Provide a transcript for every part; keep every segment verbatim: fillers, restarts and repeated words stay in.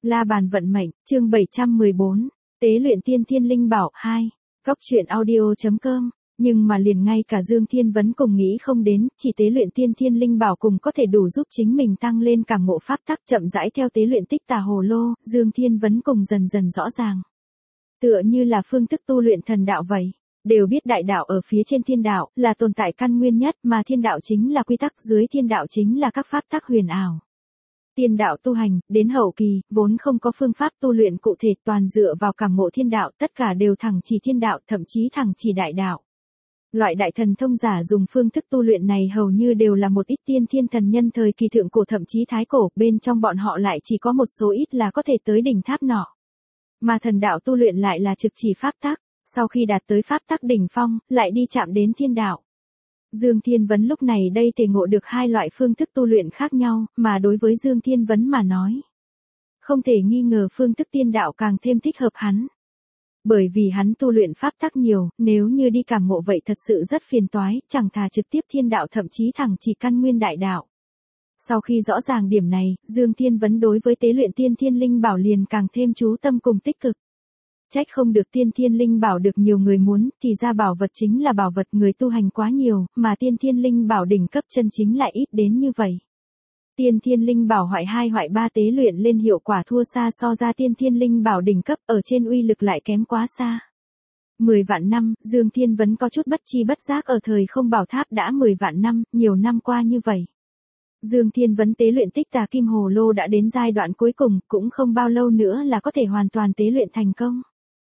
La bàn vận mệnh, chương bảy trăm mười bốn, tế luyện tiên thiên linh bảo hai, góc truyện audio chấm com. Nhưng mà liền ngay cả Dương Thiên Vấn cùng nghĩ không đến, chỉ tế luyện tiên thiên linh bảo cùng có thể đủ giúp chính mình tăng lên cảm ngộ pháp tắc, chậm rãi theo tế luyện tích tà hồ lô, Dương Thiên Vấn cùng dần dần rõ ràng. Tựa như là phương thức tu luyện thần đạo vậy, đều biết đại đạo ở phía trên thiên đạo, là tồn tại căn nguyên nhất, mà thiên đạo chính là quy tắc, dưới thiên đạo chính là các pháp tắc huyền ảo. Tiên đạo tu hành, đến hậu kỳ, vốn không có phương pháp tu luyện cụ thể, toàn dựa vào cảm ngộ thiên đạo, tất cả đều thẳng chỉ thiên đạo, thậm chí thẳng chỉ đại đạo. Loại đại thần thông giả dùng phương thức tu luyện này hầu như đều là một ít tiên thiên thần nhân thời kỳ thượng cổ thậm chí thái cổ, bên trong bọn họ lại chỉ có một số ít là có thể tới đỉnh tháp nọ. Mà thần đạo tu luyện lại là trực chỉ pháp tắc, sau khi đạt tới pháp tắc đỉnh phong, lại đi chạm đến thiên đạo. Dương Thiên Vấn lúc này đây thể ngộ được hai loại phương thức tu luyện khác nhau, mà đối với Dương Thiên Vấn mà nói, không thể nghi ngờ phương thức tiên đạo càng thêm thích hợp hắn. Bởi vì hắn tu luyện pháp tắc nhiều, nếu như đi cảm ngộ vậy thật sự rất phiền toái, chẳng thà trực tiếp thiên đạo thậm chí thẳng chỉ căn nguyên đại đạo. Sau khi rõ ràng điểm này, Dương Thiên Vấn đối với tế luyện tiên thiên linh bảo liền càng thêm chú tâm cùng tích cực. Trách không được tiên thiên linh bảo được nhiều người muốn, thì ra bảo vật chính là bảo vật, người tu hành quá nhiều, mà tiên thiên linh bảo đỉnh cấp chân chính lại ít đến như vậy. Tiên thiên linh bảo hoại hai hoại ba tế luyện lên hiệu quả thua xa so ra tiên thiên linh bảo đỉnh cấp, ở trên uy lực lại kém quá xa. Mười vạn năm, Dương Thiên Vấn có chút bất chi bất giác ở thời không bảo tháp đã mười vạn năm, nhiều năm qua như vậy. Dương Thiên Vấn tế luyện tích tà kim hồ lô đã đến giai đoạn cuối cùng, cũng không bao lâu nữa là có thể hoàn toàn tế luyện thành công.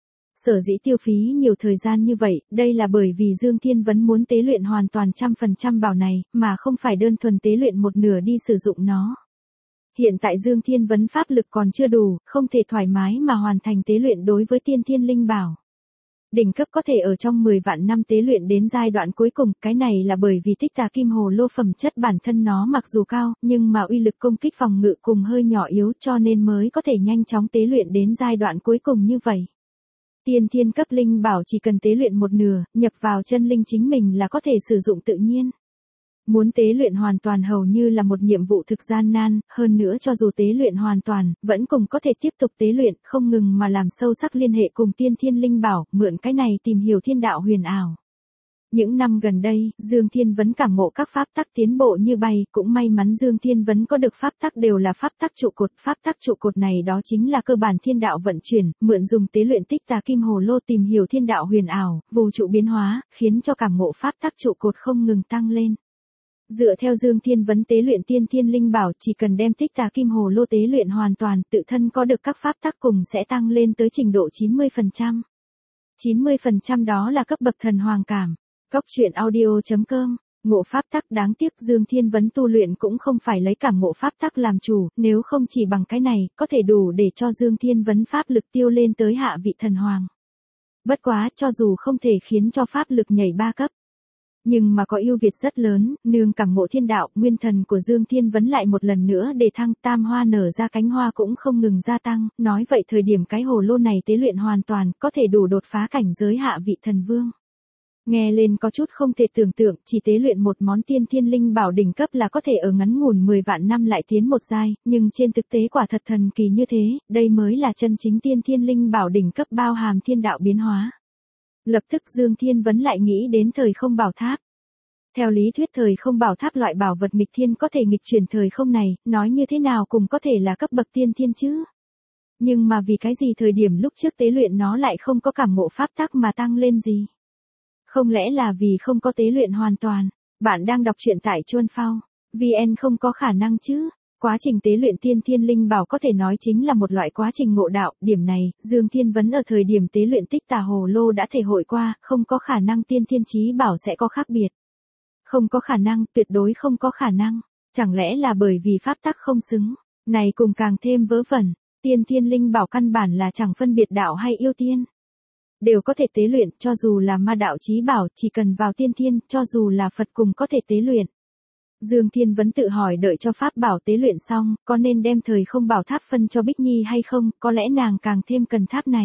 Sở dĩ tiêu phí nhiều thời gian như vậy, đây là bởi vì Dương Thiên Vấn muốn tế luyện hoàn toàn trăm phần trăm bảo này, mà không phải đơn thuần tế luyện một nửa đi sử dụng nó. Hiện tại Dương Thiên Vấn pháp lực còn chưa đủ, không thể thoải mái mà hoàn thành tế luyện đối với tiên thiên linh bảo. Đỉnh cấp có thể ở trong mười vạn năm tế luyện đến giai đoạn cuối cùng, cái này là bởi vì tích tà kim hồ lô phẩm chất bản thân nó mặc dù cao, nhưng mà uy lực công kích phòng ngự cùng hơi nhỏ yếu, cho nên mới có thể nhanh chóng tế luyện đến giai đoạn cuối cùng như vậy. Tiên thiên cấp linh bảo chỉ cần tế luyện một nửa, nhập vào chân linh chính mình là có thể sử dụng tự nhiên. Muốn tế luyện hoàn toàn hầu như là một nhiệm vụ thực gian nan, hơn nữa cho dù tế luyện hoàn toàn, vẫn cùng có thể tiếp tục tế luyện, không ngừng mà làm sâu sắc liên hệ cùng tiên thiên linh bảo, mượn cái này tìm hiểu thiên đạo huyền ảo. Những năm gần đây, Dương Thiên Vấn cảm ngộ các pháp tắc tiến bộ như bay, cũng may mắn Dương Thiên Vấn có được pháp tắc đều là pháp tắc trụ cột, pháp tắc trụ cột này đó chính là cơ bản thiên đạo vận chuyển, mượn dùng tế luyện tích tà kim hồ lô tìm hiểu thiên đạo huyền ảo, vũ trụ biến hóa, khiến cho cảm ngộ pháp tắc trụ cột không ngừng tăng lên. Dựa theo Dương Thiên Vấn tế luyện tiên thiên linh bảo, chỉ cần đem tích tà kim hồ lô tế luyện hoàn toàn, tự thân có được các pháp tắc cùng sẽ tăng lên tới trình độ chín mươi phần trăm. chín mươi phần trăm đó là cấp bậc thần hoàng cảm. Góc truyện audio chấm com, ngộ pháp tắc đáng tiếc Dương Thiên Vấn tu luyện cũng không phải lấy cảm ngộ pháp tắc làm chủ, nếu không chỉ bằng cái này, có thể đủ để cho Dương Thiên Vấn pháp lực tiêu lên tới hạ vị thần hoàng. Bất quá, cho dù không thể khiến cho pháp lực nhảy ba cấp, nhưng mà có ưu việt rất lớn, nương cảm ngộ thiên đạo, nguyên thần của Dương Thiên Vấn lại một lần nữa đề thăng, tam hoa nở ra cánh hoa cũng không ngừng gia tăng, nói vậy thời điểm cái hồ lô này tế luyện hoàn toàn, có thể đủ đột phá cảnh giới hạ vị thần vương. Nghe lên có chút không thể tưởng tượng, chỉ tế luyện một món tiên thiên linh bảo đỉnh cấp là có thể ở ngắn ngủn mười vạn năm lại tiến một giai, nhưng trên thực tế quả thật thần kỳ như thế, đây mới là chân chính tiên thiên linh bảo đỉnh cấp bao hàm thiên đạo biến hóa. Lập tức Dương Thiên Vấn lại nghĩ đến thời không bảo tháp. Theo lý thuyết thời không bảo tháp loại bảo vật nghịch thiên có thể nghịch chuyển thời không này, nói như thế nào cũng có thể là cấp bậc tiên thiên chứ. Nhưng mà vì cái gì thời điểm lúc trước tế luyện nó lại không có cảm ngộ pháp tắc mà tăng lên gì? Không lẽ là vì không có tế luyện hoàn toàn? Bạn đang đọc truyện tại Chuan Phao, vê en không có khả năng chứ? Quá trình tế luyện tiên thiên linh bảo có thể nói chính là một loại quá trình ngộ đạo, điểm này, Dương Thiên Vấn ở thời điểm tế luyện tích tà hồ lô đã thể hội qua, không có khả năng tiên thiên chí bảo sẽ có khác biệt. Không có khả năng, tuyệt đối không có khả năng. Chẳng lẽ là bởi vì pháp tắc không xứng? Này cùng càng thêm vớ vẩn, tiên thiên linh bảo căn bản là chẳng phân biệt đạo hay yêu tiên. Đều có thể tế luyện, cho dù là ma đạo chí bảo, chỉ cần vào tiên thiên, cho dù là Phật cùng có thể tế luyện. Dương Thiên Vấn tự hỏi đợi cho pháp bảo tế luyện xong, có nên đem thời không bảo tháp phân cho Bích Nhi hay không, có lẽ nàng càng thêm cần tháp này.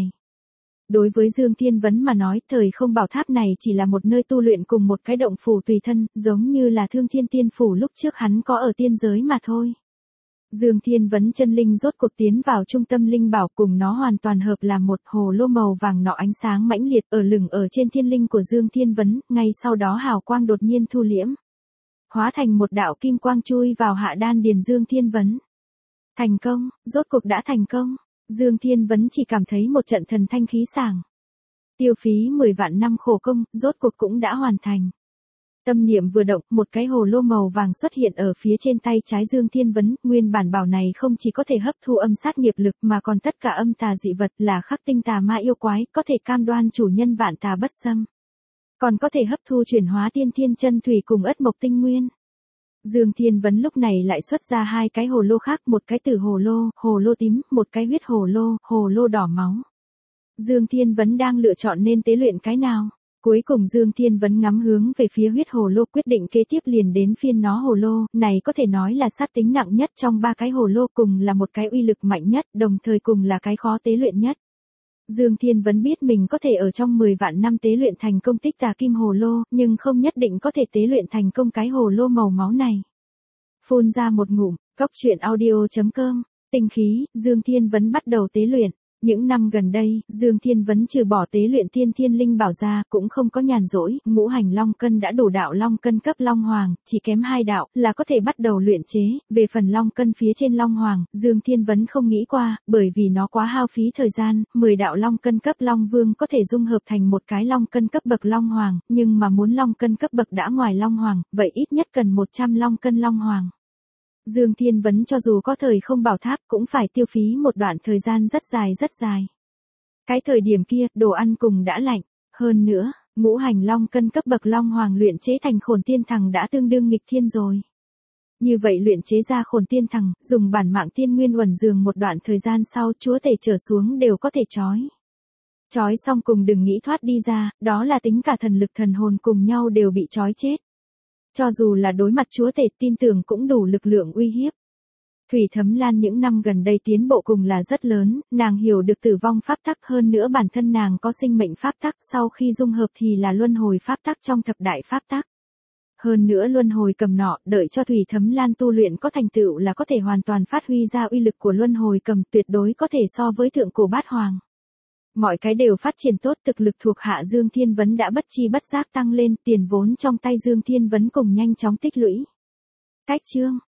Đối với Dương Thiên Vấn mà nói, thời không bảo tháp này chỉ là một nơi tu luyện cùng một cái động phủ tùy thân, giống như là Thương Thiên Tiên Phủ lúc trước hắn có ở tiên giới mà thôi. Dương Thiên Vấn chân linh rốt cuộc tiến vào trung tâm linh bảo, cùng nó hoàn toàn hợp làm một. Hồ lô màu vàng nọ ánh sáng mãnh liệt ở lửng ở trên thiên linh của Dương Thiên Vấn, ngay sau đó hào quang đột nhiên thu liễm, hóa thành một đạo kim quang chui vào hạ đan điền Dương Thiên Vấn. Thành công, rốt cuộc đã thành công. Dương Thiên Vấn chỉ cảm thấy một trận thần thanh khí sảng. Tiêu phí mười vạn năm khổ công, rốt cuộc cũng đã hoàn thành. Tâm niệm vừa động, một cái hồ lô màu vàng xuất hiện ở phía trên tay trái Dương Thiên Vấn. Nguyên bản bảo này không chỉ có thể hấp thu âm sát nghiệp lực mà còn tất cả âm tà dị vật là khắc tinh tà ma yêu quái, có thể cam đoan chủ nhân vạn tà bất xâm. Còn có thể hấp thu chuyển hóa tiên thiên chân thủy cùng ất mộc tinh nguyên. Dương Thiên Vấn lúc này lại xuất ra hai cái hồ lô khác, một cái tử hồ lô, hồ lô tím, một cái huyết hồ lô, hồ lô đỏ máu. Dương Thiên Vấn đang lựa chọn nên tế luyện cái nào. Cuối cùng Dương Thiên Vấn ngắm hướng về phía huyết hồ lô, quyết định kế tiếp liền đến phiên nó. Hồ lô này có thể nói là sát tính nặng nhất trong ba cái hồ lô, cùng là một cái uy lực mạnh nhất, đồng thời cùng là cái khó tế luyện nhất. Dương Thiên Vấn biết mình có thể ở trong mười vạn năm tế luyện thành công tích tà kim hồ lô, nhưng không nhất định có thể tế luyện thành công cái hồ lô màu máu này. Phun ra một ngụm, cốc truyện audio chấm com, tinh khí, Dương Thiên Vấn bắt đầu tế luyện. Những năm gần đây, Dương Thiên Vấn trừ bỏ tế luyện tiên thiên linh bảo ra, cũng không có nhàn rỗi. Ngũ hành long cân đã đủ đạo long cân cấp long hoàng, chỉ kém hai đạo là có thể bắt đầu luyện chế. Về phần long cân phía trên long hoàng, Dương Thiên Vấn không nghĩ qua, bởi vì nó quá hao phí thời gian. Mười đạo long cân cấp long vương có thể dung hợp thành một cái long cân cấp bậc long hoàng, nhưng mà muốn long cân cấp bậc đã ngoài long hoàng, vậy ít nhất cần một trăm long cân long hoàng. Dương Thiên Vấn cho dù có thời không bảo tháp cũng phải tiêu phí một đoạn thời gian rất dài rất dài. Cái thời điểm kia, đồ ăn cùng đã lạnh. Hơn nữa, ngũ hành long cân cấp bậc long hoàng luyện chế thành khổn tiên thằng đã tương đương nghịch thiên rồi. Như vậy luyện chế ra khổn tiên thằng, dùng bản mạng tiên nguyên uẩn dường một đoạn thời gian sau, chúa tể trở xuống đều có thể trói. Trói xong cùng đừng nghĩ thoát đi ra, đó là tính cả thần lực thần hồn cùng nhau đều bị trói chết. Cho dù là đối mặt chúa tể, tin tưởng cũng đủ lực lượng uy hiếp. Thủy Thấm Lan những năm gần đây tiến bộ cùng là rất lớn, nàng hiểu được tử vong pháp tắc, hơn nữa bản thân nàng có sinh mệnh pháp tắc, sau khi dung hợp thì là luân hồi pháp tắc trong thập đại pháp tắc. Hơn nữa luân hồi cầm nọ, đợi cho Thủy Thấm Lan tu luyện có thành tựu là có thể hoàn toàn phát huy ra uy lực của luân hồi cầm, tuyệt đối có thể so với thượng cổ bát hoàng. Mọi cái đều phát triển tốt, thực lực thuộc hạ Dương Thiên Vấn đã bất chi bất giác tăng lên, tiền vốn trong tay Dương Thiên Vấn cùng nhanh chóng tích lũy. Cách chương